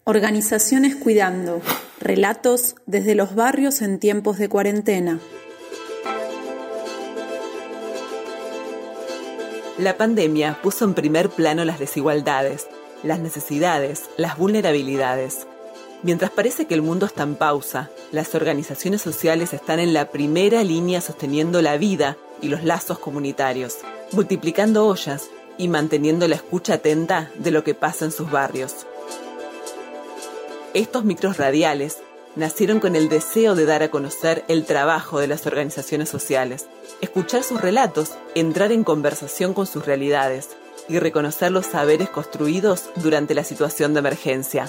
Organizaciones Cuidando. Relatos desde los barrios en tiempos de cuarentena. La pandemia puso en primer plano las desigualdades, las necesidades, las vulnerabilidades. Mientras parece que el mundo está en pausa, las organizaciones sociales están en la primera línea sosteniendo la vida y los lazos comunitarios, multiplicando ollas y manteniendo la escucha atenta de lo que pasa en sus barrios. Estos micros radiales nacieron con el deseo de dar a conocer el trabajo de las organizaciones sociales, escuchar sus relatos, entrar en conversación con sus realidades y reconocer los saberes construidos durante la situación de emergencia.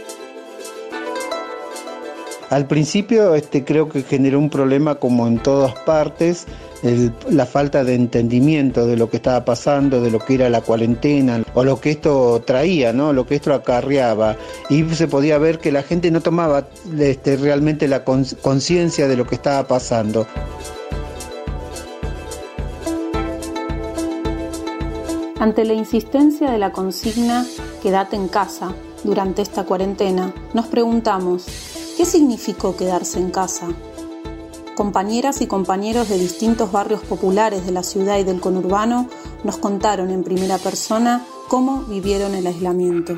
Al principio creo que generó un problema como en todas partes, la falta de entendimiento de lo que estaba pasando, de lo que era la cuarentena, o lo que esto traía, ¿no? Lo que esto acarreaba. Y se podía ver que la gente no tomaba realmente la conciencia de lo que estaba pasando. Ante la insistencia de la consigna "Quédate en casa" durante esta cuarentena, nos preguntamos, ¿qué significó quedarse en casa? Compañeras y compañeros de distintos barrios populares de la ciudad y del conurbano nos contaron en primera persona cómo vivieron el aislamiento.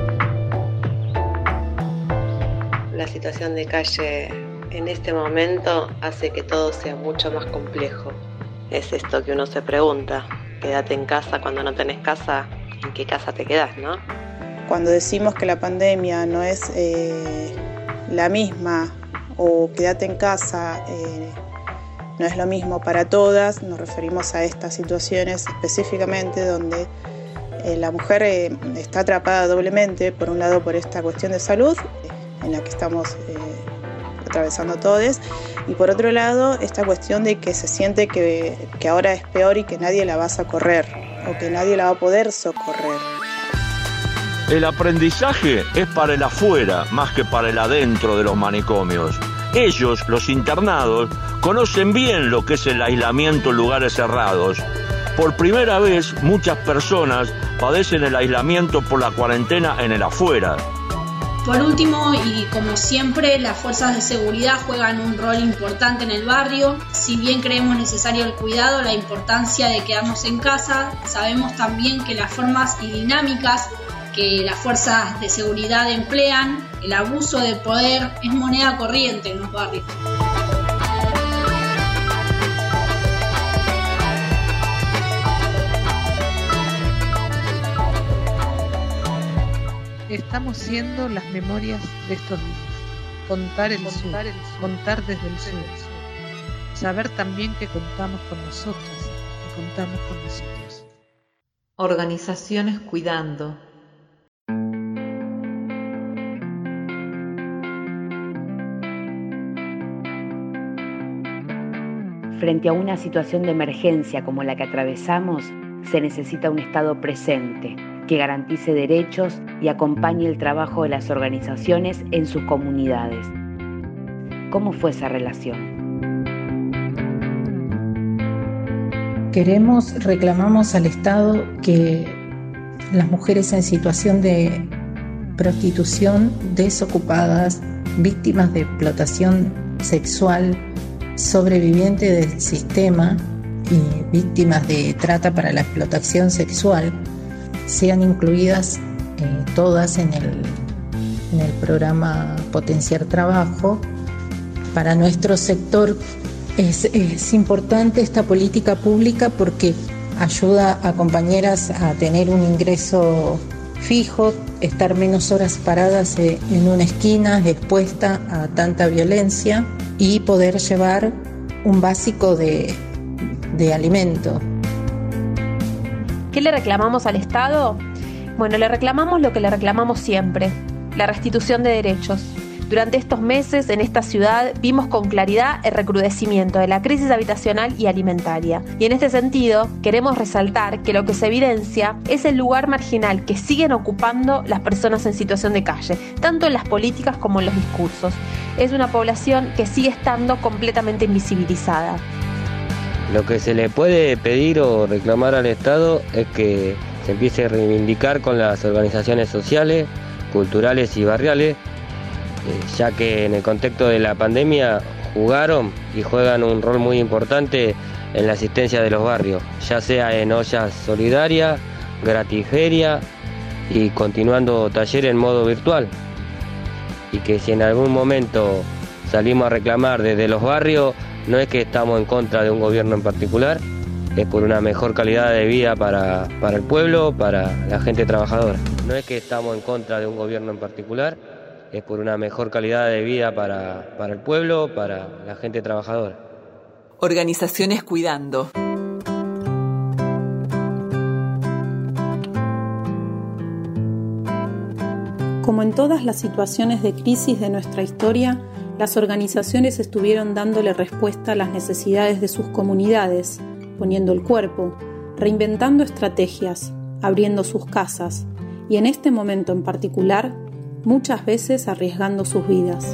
La situación de calle en este momento hace que todo sea mucho más complejo. Es esto que uno se pregunta, quédate en casa cuando no tenés casa, ¿en qué casa te quedás, no? Cuando decimos que la pandemia no es la misma o quédate en casa, no es lo mismo para todas, nos referimos a estas situaciones específicamente donde la mujer está atrapada doblemente, por un lado por esta cuestión de salud en la que estamos atravesando todos, y por otro lado esta cuestión de que se siente que ahora es peor y que nadie la va a socorrer o que nadie la va a poder socorrer. El aprendizaje es para el afuera más que para el adentro de los manicomios. Ellos, los internados, conocen bien lo que es el aislamiento en lugares cerrados. Por primera vez, muchas personas padecen el aislamiento por la cuarentena en el afuera. Por último, y como siempre, las fuerzas de seguridad juegan un rol importante en el barrio. Si bien creemos necesario el cuidado, la importancia de quedarnos en casa, sabemos también que las formas y dinámicas que las fuerzas de seguridad emplean, el abuso de poder es moneda corriente en los barrios. Estamos siendo las memorias de estos días. Contar el sur, contar desde el sur. Saber también que contamos con nosotras y contamos con nosotros. Organizaciones Cuidando. Frente a una situación de emergencia como la que atravesamos, se necesita un Estado presente, que garantice derechos y acompañe el trabajo de las organizaciones en sus comunidades. ¿Cómo fue esa relación? Reclamamos al Estado que las mujeres en situación de prostitución, desocupadas, víctimas de explotación sexual, sobrevivientes del sistema y víctimas de trata para la explotación sexual sean incluidas todas en el programa Potenciar Trabajo. Para nuestro sector es importante esta política pública porque ayuda a compañeras a tener un ingreso fijo, estar menos horas paradas en una esquina expuesta a tanta violencia y poder llevar un básico de alimento. ¿Qué le reclamamos al Estado? Bueno, le reclamamos lo que le reclamamos siempre, la restitución de derechos. Durante estos meses en esta ciudad vimos con claridad el recrudecimiento de la crisis habitacional y alimentaria. Y en este sentido queremos resaltar que lo que se evidencia es el lugar marginal que siguen ocupando las personas en situación de calle, tanto en las políticas como en los discursos. Es una población que sigue estando completamente invisibilizada. Lo que se le puede pedir o reclamar al Estado es que se empiece a reivindicar con las organizaciones sociales culturales y barriales, ya que en el contexto de la pandemia jugaron y juegan un rol muy importante en la asistencia de los barrios, ya sea en ollas solidarias, gratiferia y continuando talleres en modo virtual. Y que si en algún momento salimos a reclamar desde los barrios, no es que estamos en contra de un gobierno en particular, es por una mejor calidad de vida para el pueblo, para la gente trabajadora. No es que estamos en contra de un gobierno en particular, es por una mejor calidad de vida para el pueblo, para la gente trabajadora. Organizaciones cuidando. Como en todas las situaciones de crisis de nuestra historia, las organizaciones estuvieron dándole respuesta a las necesidades de sus comunidades, poniendo el cuerpo, reinventando estrategias, abriendo sus casas y en este momento en particular, muchas veces arriesgando sus vidas.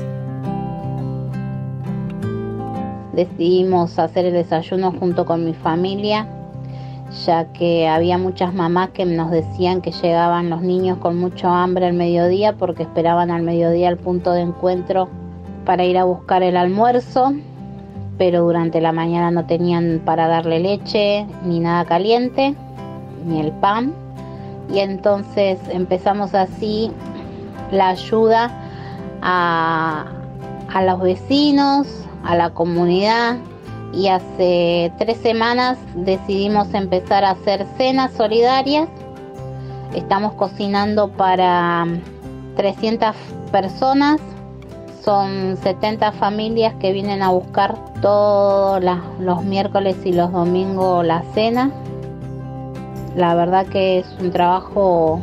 Decidimos hacer el desayuno junto con mi familia, ya que había muchas mamás que nos decían que llegaban los niños con mucho hambre al mediodía porque esperaban al mediodía el punto de encuentro para ir a buscar el almuerzo, pero durante la mañana no tenían para darle leche, ni nada caliente, ni el pan. Y entonces empezamos así la ayuda a los vecinos, a la comunidad, y hace 3 semanas decidimos empezar a hacer cenas solidarias. Estamos cocinando para 300 personas, son 70 familias que vienen a buscar todos los miércoles y los domingos la cena. La verdad que es un trabajo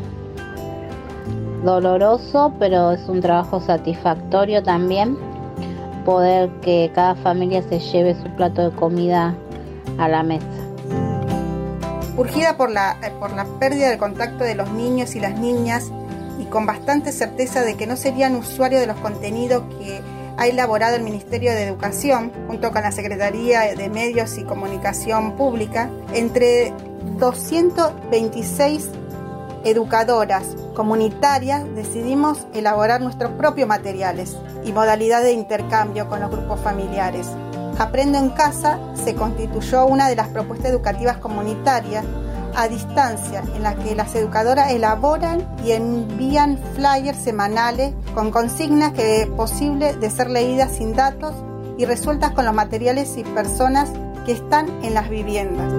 doloroso, pero es un trabajo satisfactorio también, poder que cada familia se lleve su plato de comida a la mesa. Urgida por la pérdida del contacto de los niños y las niñas y con bastante certeza de que no serían usuarios de los contenidos que ha elaborado el Ministerio de Educación junto con la Secretaría de Medios y Comunicación Pública, entre 226 educadoras comunitarias decidimos elaborar nuestros propios materiales y modalidades de intercambio con los grupos familiares. Aprendo en Casa se constituyó una de las propuestas educativas comunitarias a distancia en las que las educadoras elaboran y envían flyers semanales con consignas que es posible de ser leídas sin datos y resueltas con los materiales y personas que están en las viviendas.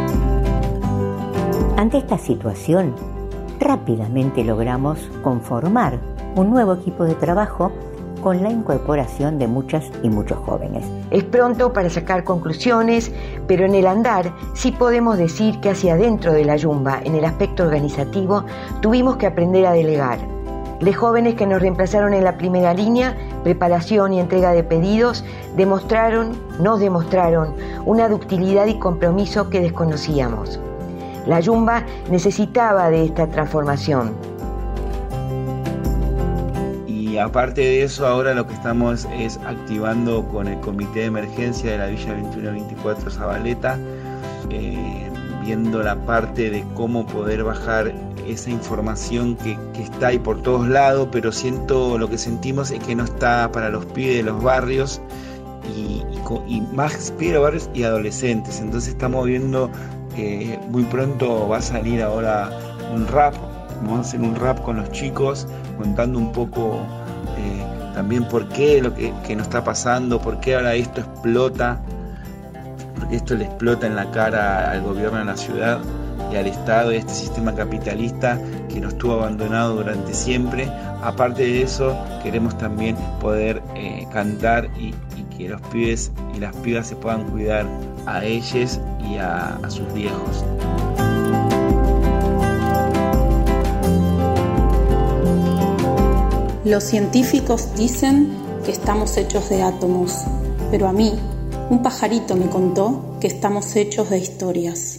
Ante esta situación, rápidamente logramos conformar un nuevo equipo de trabajo con la incorporación de muchas y muchos jóvenes. Es pronto para sacar conclusiones, pero en el andar sí podemos decir que hacia adentro de la Yumba, en el aspecto organizativo, tuvimos que aprender a delegar. Los jóvenes que nos reemplazaron en la primera línea, preparación y entrega de pedidos, nos demostraron una ductilidad y compromiso que desconocíamos. La Yumba necesitaba de esta transformación. Y aparte de eso, ahora lo que estamos es activando con el Comité de Emergencia de la Villa 2124 Zabaleta, viendo la parte de cómo poder bajar esa información que está ahí por todos lados, pero lo que sentimos es que no está para los pibes de los barrios y más pibes de los barrios y adolescentes. Entonces estamos viendo muy pronto va a salir ahora un rap. Vamos a hacer un rap con los chicos, contando un poco también por qué lo que nos está pasando, por qué ahora esto explota, porque esto le explota en la cara al gobierno de la ciudad y al Estado y a este sistema capitalista que nos tuvo abandonado durante siempre. Aparte de eso, queremos también poder cantar y que los pibes y las pibas se puedan cuidar a ellos y a sus viejos. Los científicos dicen que estamos hechos de átomos, pero a mí, un pajarito me contó que estamos hechos de historias.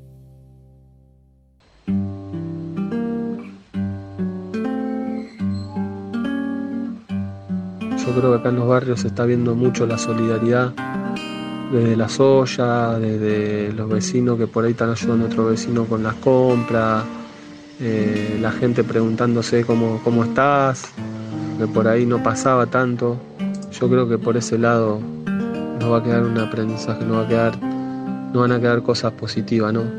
Yo creo que acá en los barrios se está viendo mucho la solidaridad, desde las ollas, desde los vecinos que por ahí están ayudando a otro vecino con las compras, la gente preguntándose cómo estás, que por ahí no pasaba tanto. Yo creo que por ese lado nos va a quedar un aprendizaje, nos van a quedar cosas positivas, ¿no?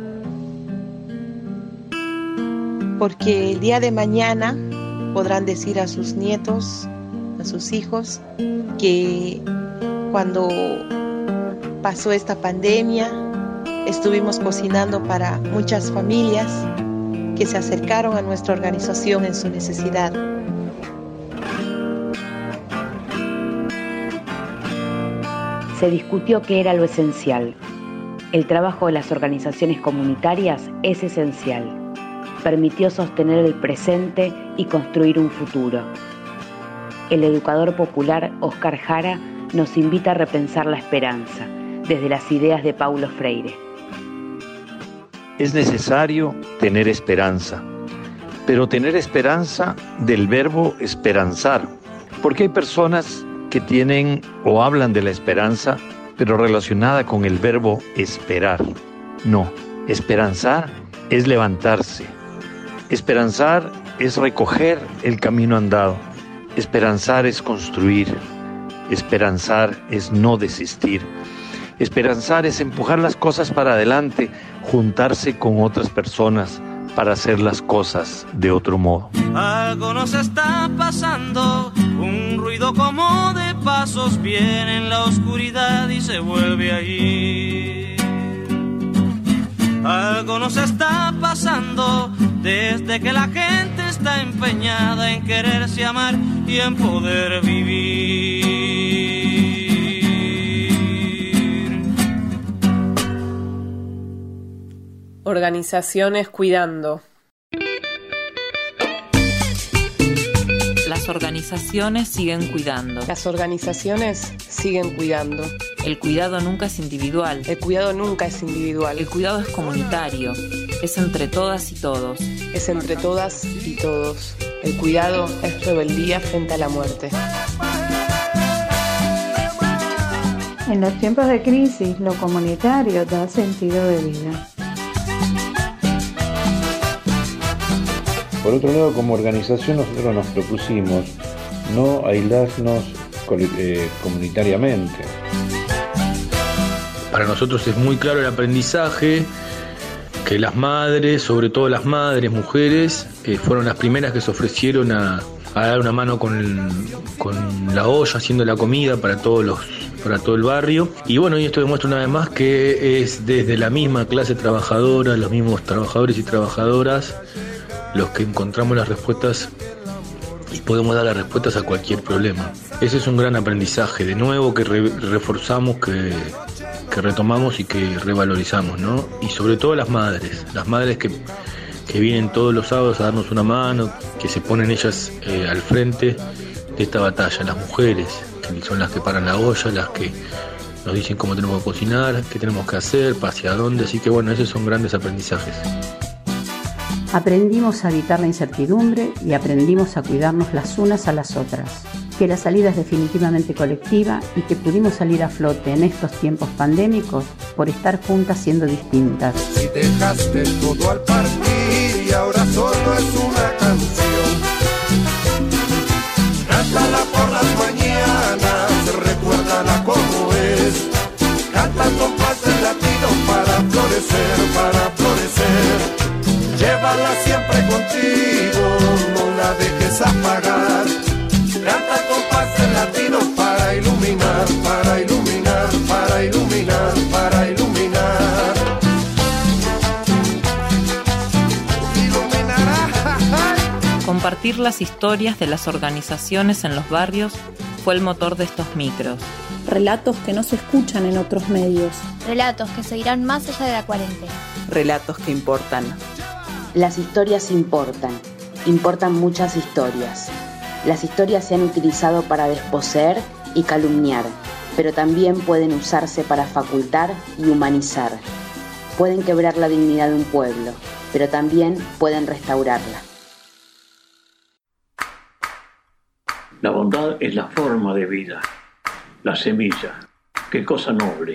Porque el día de mañana podrán decir a sus nietos, a sus hijos, que cuando pasó esta pandemia estuvimos cocinando para muchas familias que se acercaron a nuestra organización en su necesidad. Se discutió qué era lo esencial. El trabajo de las organizaciones comunitarias es esencial. Permitió sostener el presente y construir un futuro. El educador popular Óscar Jara nos invita a repensar la esperanza desde las ideas de Paulo Freire. Es necesario tener esperanza, pero tener esperanza del verbo esperanzar, porque hay personas que tienen o hablan de la esperanza, pero relacionada con el verbo esperar. No, esperanzar es levantarse. Esperanzar es recoger el camino andado. Esperanzar es construir. Esperanzar es no desistir. Esperanzar es empujar las cosas para adelante, juntarse con otras personas para hacer las cosas de otro modo. Algo nos está pasando, un ruido como de pasos viene en la oscuridad y se vuelve allí. Algo nos está pasando desde que la gente está empeñada en quererse amar y en poder vivir. Organizaciones cuidando. Las organizaciones siguen cuidando. Las organizaciones siguen cuidando. El cuidado nunca es individual. El cuidado nunca es individual. El cuidado es comunitario. Es entre todas y todos. Es entre todas y todos. El cuidado es rebeldía frente a la muerte. En los tiempos de crisis, lo comunitario da sentido de vida. Por otro lado, como organización nosotros nos propusimos no aislarnos comunitariamente. Para nosotros es muy claro el aprendizaje que las madres, sobre todo las madres, mujeres, fueron las primeras que se ofrecieron a dar una mano con la olla, haciendo la comida para todo el barrio. Y bueno, y esto demuestra una vez más que es desde la misma clase trabajadora, los mismos trabajadores y trabajadoras, los que encontramos las respuestas y podemos dar las respuestas a cualquier problema. Ese es un gran aprendizaje, de nuevo, que reforzamos, que retomamos y que revalorizamos, ¿no? Y sobre todo las madres que vienen todos los sábados a darnos una mano, que se ponen ellas al frente de esta batalla, las mujeres, que son las que paran la olla, las que nos dicen cómo tenemos que cocinar, qué tenemos que hacer, hacia dónde, así que bueno, esos son grandes aprendizajes. Aprendimos a evitar la incertidumbre y aprendimos a cuidarnos las unas a las otras. Que la salida es definitivamente colectiva y que pudimos salir a flote en estos tiempos pandémicos por estar juntas siendo distintas. Si dejaste todo al partir y ahora solo es una canción, cántala por las mañanas, recuérdala como es. Canta el compás del latino para florecer, para florecer. Llévala siempre contigo, no la dejes apagar. Canta el compás del latino para iluminar, para iluminar, para iluminar, para iluminar. Compartir las historias de las organizaciones en los barrios fue el motor de estos micros. Relatos que no se escuchan en otros medios. Relatos que seguirán más allá de la cuarentena. Relatos que importan. Las historias importan muchas historias. Las historias se han utilizado para desposeer y calumniar, pero también pueden usarse para facultar y humanizar. Pueden quebrar la dignidad de un pueblo, pero también pueden restaurarla. La bondad es la forma de vida, la semilla. Qué cosa noble.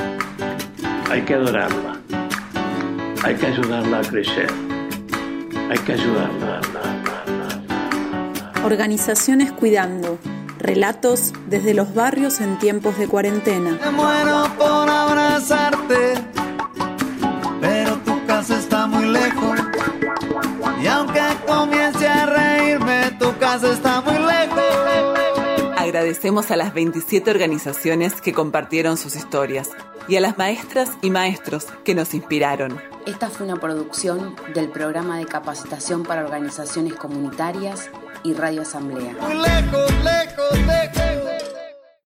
Hay que adorarla. Hay que ayudarla a crecer. hay que ayudarla. Organizaciones Cuidando. Relatos desde los barrios en tiempos de cuarentena. Me muero por abrazarte, pero tu casa está muy lejos. Y aunque comience a reírme, tu casa está muy lejos. Agradecemos a las 27 organizaciones que compartieron sus historias y a las maestras y maestros que nos inspiraron. Esta fue una producción del Programa de Capacitación para Organizaciones Comunitarias y Radio Asamblea. Muy lejos, lejos, lejos.